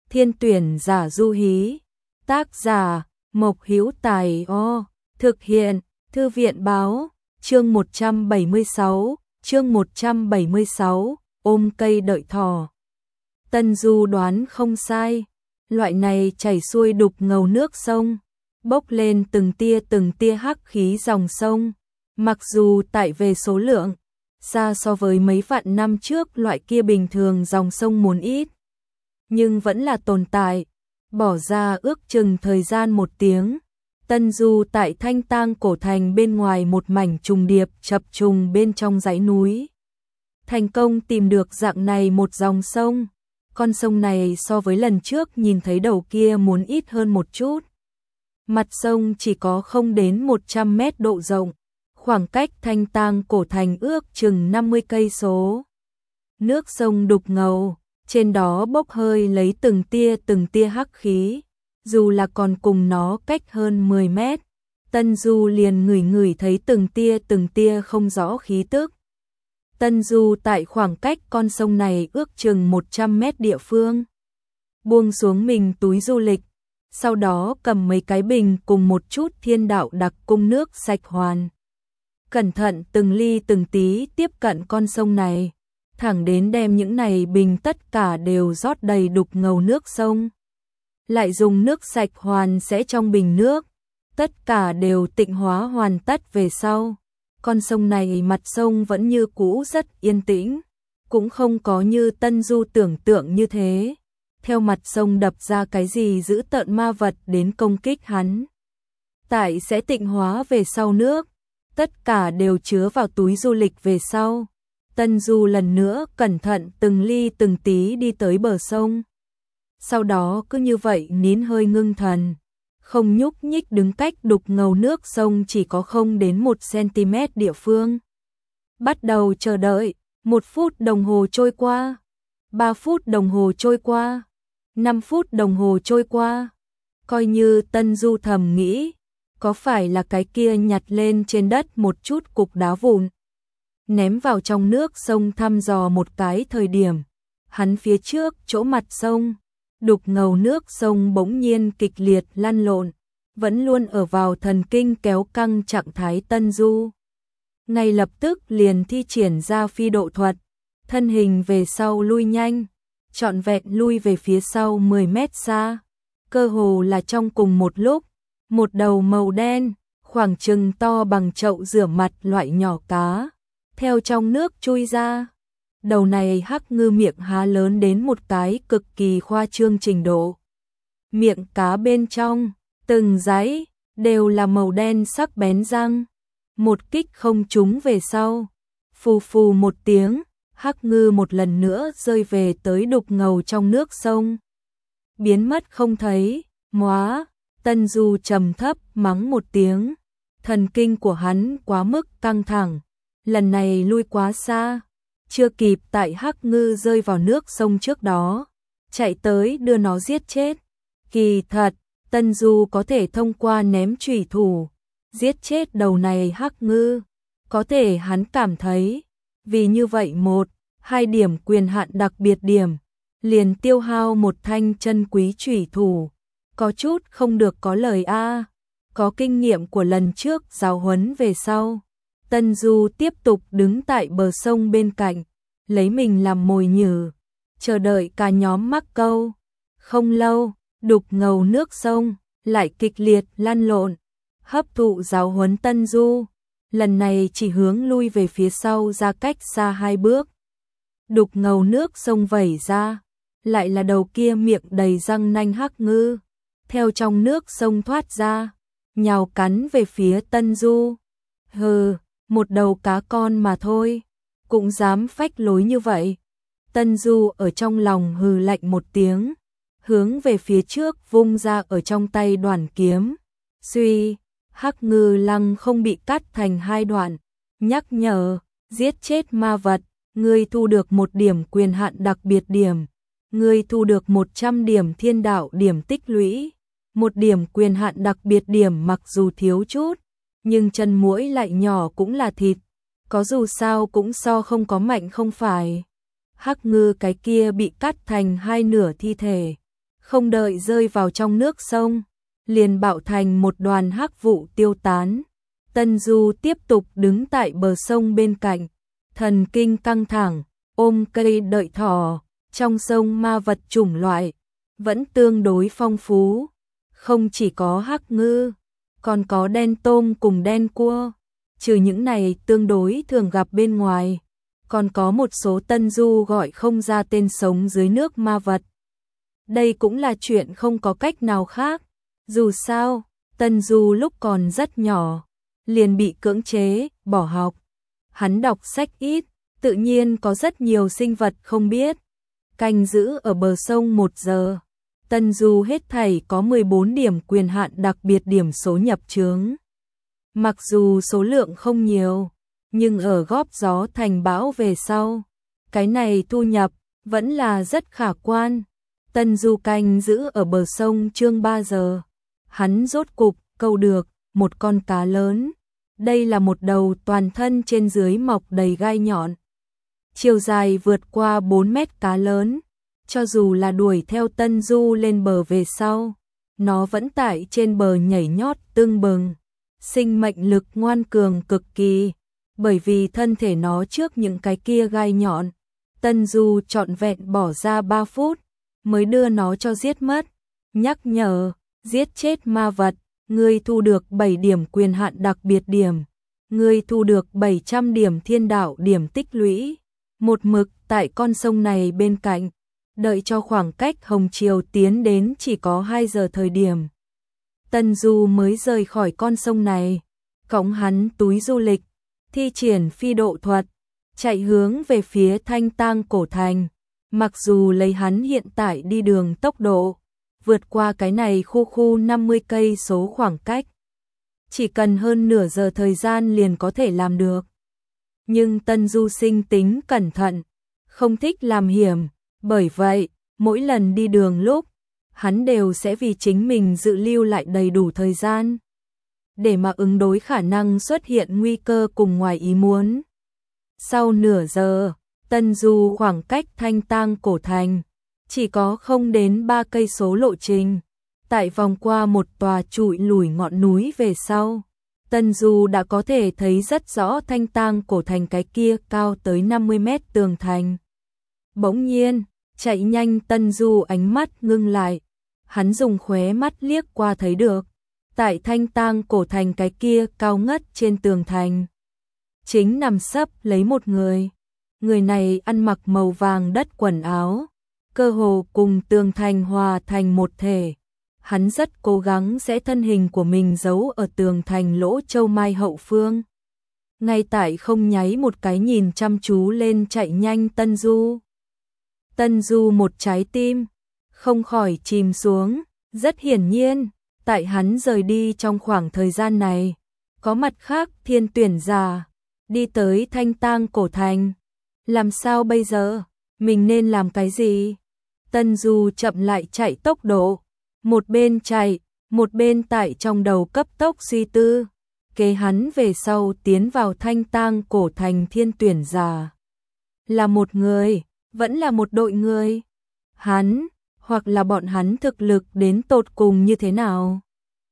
Thiên tuyển giả du hí. Tác giả Mộc Hữu Tài. Thực hiện Thư viện báo. Chương 176, ôm cây đợi thỏ. Tân Du đoán không sai, loại này chảy xuôi đục ngầu nước sông, bốc lên từng tia hắc khí dòng sông, mặc dù tại về số lượng, xa so với mấy vạn năm trước loại kia bình thường dòng sông muốn ít, nhưng vẫn là tồn tại. Bỏ ra ước chừng thời gian 1 tiếng, Tân Du tại Thanh Tang cổ thành bên ngoài một mảnh trùng điệp chập trùng bên trong dãy núi, thành công tìm được dạng này một dòng sông. Con sông này so với lần trước nhìn thấy đầu kia muốn ít hơn một chút. Mặt sông chỉ có không đến 100 mét độ rộng, khoảng cách Thanh Tang cổ thành ước chừng 50 cây số. Nước sông đục ngầu, trên đó bốc hơi lấy từng tia hắc khí, dù là còn cùng nó cách hơn 10 mét, Tân Du liền ngửi thấy từng tia không rõ khí tức. Tân Du tại khoảng cách con sông này ước chừng 100 mét địa phương, buông xuống mình túi du lịch, sau đó cầm mấy cái bình cùng một chút thiên đạo đặc cung nước sạch hoàn. Cẩn thận từng ly từng tí tiếp cận con sông này, thẳng đến đem những này bình tất cả đều rót đầy đục ngầu nước sông. Lại dùng nước sạch hoàn sẽ trong bình nước, tất cả đều tịnh hóa hoàn tất về sau. Con sông này mặt sông vẫn như cũ rất yên tĩnh, cũng không có như Tân Du tưởng tượng như thế. Theo mặt sông đập ra cái gì dữ tợn ma vật đến công kích hắn. Tại sẽ tịnh hóa về sau nước, tất cả đều chứa vào túi du lịch về sau. Tân Du lần nữa cẩn thận từng ly từng tí đi tới bờ sông. Sau đó cứ như vậy nín hơi ngưng thần, không nhúc nhích đứng cách đục ngầu nước sông chỉ có không đến 1 cm địa phương. Bắt đầu chờ đợi, 1 phút đồng hồ trôi qua, 3 phút đồng hồ trôi qua, 5 phút đồng hồ trôi qua. Coi như Tân Du thầm nghĩ, có phải là cái kia nhặt lên trên đất một chút cục đá vụn, ném vào trong nước sông thăm dò một cái thời điểm, hắn phía trước chỗ mặt sông, đục ngầu nước sông bỗng nhiên kịch liệt lăn lộn, vẫn luôn ở vào thần kinh kéo căng trạng thái. Tân Du ngay lập tức liền thi triển ra phi độ thuật, thân hình về sau lui nhanh, trọn vẹn lui về phía sau 10 mét xa, cơ hồ là trong cùng một lúc, một đầu màu đen, khoảng chừng to bằng chậu rửa mặt loại nhỏ cá, theo trong nước chui ra. Đầu này hắc ngư miệng há lớn đến một cái cực kỳ khoa trương trình độ. Miệng cá bên trong, từng dãy, đều là màu đen sắc bén răng. Một kích không trúng về sau. Phù phù một tiếng, hắc ngư một lần nữa rơi về tới đục ngầu trong nước sông. Biến mất không thấy, móa, Tân Du trầm thấp mắng một tiếng. Thần kinh của hắn quá mức căng thẳng, lần này lui quá xa. Chưa kịp tại hắc ngư rơi vào nước sông trước đó, chạy tới đưa nó giết chết. Kỳ thật, Tân Du có thể thông qua ném chủy thủ, giết chết đầu này hắc ngư. Có thể hắn cảm thấy, vì như vậy 1-2 điểm quyền hạn đặc biệt điểm, liền tiêu hao một thanh chân quý chủy thủ. Có chút không được có lời a. Có kinh nghiệm của lần trước giáo huấn về sau, Tân Du tiếp tục đứng tại bờ sông bên cạnh, lấy mình làm mồi nhử, chờ đợi cả nhóm mắc câu. Không lâu, đục ngầu nước sông lại kịch liệt lăn lộn, hấp thụ giáo huấn Tân Du, lần này chỉ hướng lui về phía sau ra cách xa 2 bước. Đục ngầu nước sông vẩy ra, lại là đầu kia miệng đầy răng nanh hắc ngư, theo trong nước sông thoát ra, nhào cắn về phía Tân Du. Hừ, một đầu cá con mà thôi, cũng dám phách lối như vậy. Tân Du ở trong lòng hừ lạnh một tiếng, hướng về phía trước vung ra ở trong tay đoàn kiếm. Suy, hắc ngư lăng không bị cắt thành 2 đoạn, nhắc nhở, giết chết ma vật, ngươi thu được 1 điểm quyền hạn đặc biệt điểm, ngươi thu được 100 điểm thiên đạo điểm tích lũy. 1 điểm quyền hạn đặc biệt điểm mặc dù thiếu chút, nhưng chân muỗi lại nhỏ cũng là thịt, có dù sao cũng so không có mạnh không phải. Hắc ngư cái kia bị cắt thành 2 nửa thi thể, không đợi rơi vào trong nước sông, liền bạo thành một đoàn hắc vụ tiêu tán. Tân Du tiếp tục đứng tại bờ sông bên cạnh, thần kinh căng thẳng, ôm cây đợi thỏ. Trong sông ma vật chủng loại vẫn tương đối phong phú, không chỉ có hắc ngư, còn có đen tôm cùng đen cua. Trừ những này tương đối thường gặp bên ngoài, còn có một số Tân Du gọi không ra tên sống dưới nước ma vật. Đây cũng là chuyện không có cách nào khác. Dù sao, Tân Du lúc còn rất nhỏ, liền bị cưỡng chế, bỏ học. Hắn đọc sách ít, tự nhiên có rất nhiều sinh vật không biết. Canh giữ ở bờ sông 1 giờ, Tân Du hết thảy có 14 điểm quyền hạn đặc biệt điểm số nhập chướng. Mặc dù số lượng không nhiều, nhưng ở góp gió thành bão về sau, cái này thu nhập vẫn là rất khả quan. Tân Du canh giữ ở bờ sông chương 3 giờ, hắn rốt cục câu được một con cá lớn. Đây là một đầu toàn thân trên dưới mọc đầy gai nhọn, chiều dài vượt qua 4 mét cá lớn. Cho dù là đuổi theo Tân Du lên bờ về sau, nó vẫn tại trên bờ nhảy nhót tưng bừng. Sinh mệnh lực ngoan cường cực kỳ, bởi vì thân thể nó trước những cái kia gai nhọn. Tân Du trọn vẹn bỏ ra 3 phút, mới đưa nó cho giết mất. Nhắc nhở, giết chết ma vật, ngươi thu được 7 điểm quyền hạn đặc biệt điểm. Ngươi thu được 700 điểm thiên đạo điểm tích lũy. Một mực tại con sông này bên cạnh, đợi cho khoảng cách Hồng Triều tiến đến chỉ có 2 giờ thời điểm. Tân Du mới rời khỏi con sông này, cõng hắn túi du lịch, thi triển phi độ thuật, chạy hướng về phía Thanh Tang cổ thành. Mặc dù lấy hắn hiện tại đi đường tốc độ, vượt qua cái này khu 50 cây số khoảng cách, chỉ cần hơn nửa giờ thời gian liền có thể làm được. Nhưng Tân Du sinh tính cẩn thận, không thích làm hiểm, bởi vậy, mỗi lần đi đường lúc, hắn đều sẽ vì chính mình dự lưu lại đầy đủ thời gian, để mà ứng đối khả năng xuất hiện nguy cơ cùng ngoài ý muốn. Sau nửa giờ, Tân Du khoảng cách Thanh Tang cổ thành, chỉ có không đến 3 cây số lộ trình. Tại vòng qua một tòa trụi lủi ngọn núi về sau, Tân Du đã có thể thấy rất rõ Thanh Tang cổ thành cái kia cao tới 50 mét tường thành. Bỗng nhiên, chạy nhanh Tân Du ánh mắt ngưng lại, hắn dùng khóe mắt liếc qua thấy được, tại Thanh Tang cổ thành cái kia cao ngất trên tường thành, chính nằm sấp lấy một người. Người này ăn mặc màu vàng đất quần áo, cơ hồ cùng tường thành hòa thành một thể. Hắn rất cố gắng sẽ thân hình của mình giấu ở tường thành lỗ châu mai hậu phương. Ngay tại không nháy một cái nhìn chăm chú lên chạy nhanh Tân Du. Tân Du một trái tim không khỏi chìm xuống. Rất hiển nhiên, tại hắn rời đi trong khoảng thời gian này, có mặt khác thiên tuyển giả đi tới Thanh Tang cổ thành. Làm sao bây giờ? Mình nên làm cái gì? Tân Du chậm lại chạy tốc độ, một bên chạy, một bên tại trong đầu cấp tốc suy tư. Kế hắn về sau tiến vào Thanh Tang cổ thành thiên tuyển giả, là một người, vẫn là một đội người? Hắn, hoặc là bọn hắn thực lực đến tột cùng như thế nào?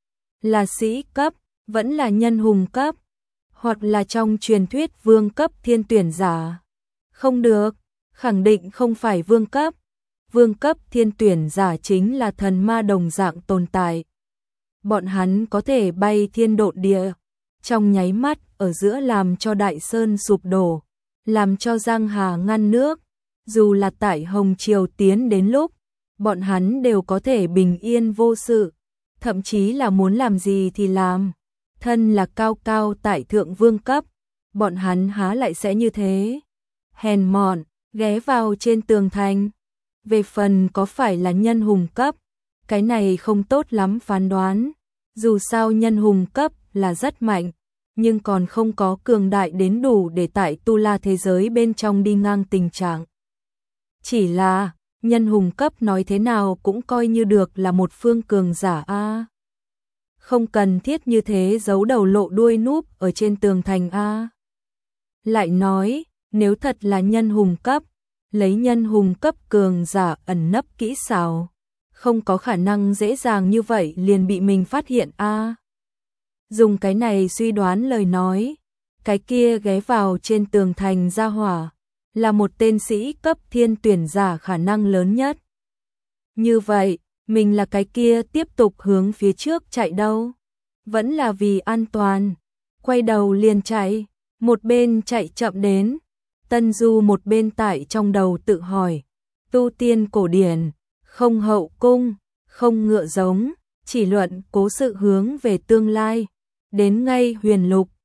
Là sĩ cấp, vẫn là nhân hùng cấp, hoặc là trong truyền thuyết vương cấp thiên tuyển giả? Không được, khẳng định không phải vương cấp. Vương cấp thiên tuyển giả chính là thần ma đồng dạng tồn tại. Bọn hắn có thể bay thiên độn địa, trong nháy mắt ở giữa làm cho đại sơn sụp đổ, làm cho giang hà ngăn nước. Dù là tại Hồng Triều tiến đến lúc, bọn hắn đều có thể bình yên vô sự, thậm chí là muốn làm gì thì làm. Thân là cao cao tại thượng vương cấp, bọn hắn há lại sẽ như thế. Hèn mọn, ghé vào trên tường thành. Về phần có phải là nhân hùng cấp, cái này không tốt lắm phán đoán. Dù sao nhân hùng cấp là rất mạnh, nhưng còn không có cường đại đến đủ để tại tu la thế giới bên trong đi ngang tình trạng. Chỉ là, nhân hùng cấp nói thế nào cũng coi như được là một phương cường giả a. Không cần thiết như thế giấu đầu lộ đuôi núp ở trên tường thành a. Lại nói, nếu thật là nhân hùng cấp, lấy nhân hùng cấp cường giả ẩn nấp kỹ xảo, không có khả năng dễ dàng như vậy liền bị mình phát hiện a. Dùng cái này suy đoán lời nói, cái kia ghé vào trên tường thành gia hỏa, là một tên sĩ cấp thiên tuyển giả khả năng lớn nhất. Như vậy, mình là cái kia tiếp tục hướng phía trước chạy đâu? Vẫn là vì an toàn, quay đầu liền chạy, một bên chạy chậm đến, Tân Du một bên tại trong đầu tự hỏi, tu tiên cổ điển, không hậu cung, không ngựa giống, chỉ luận cố sự hướng về tương lai, đến ngay huyền lục,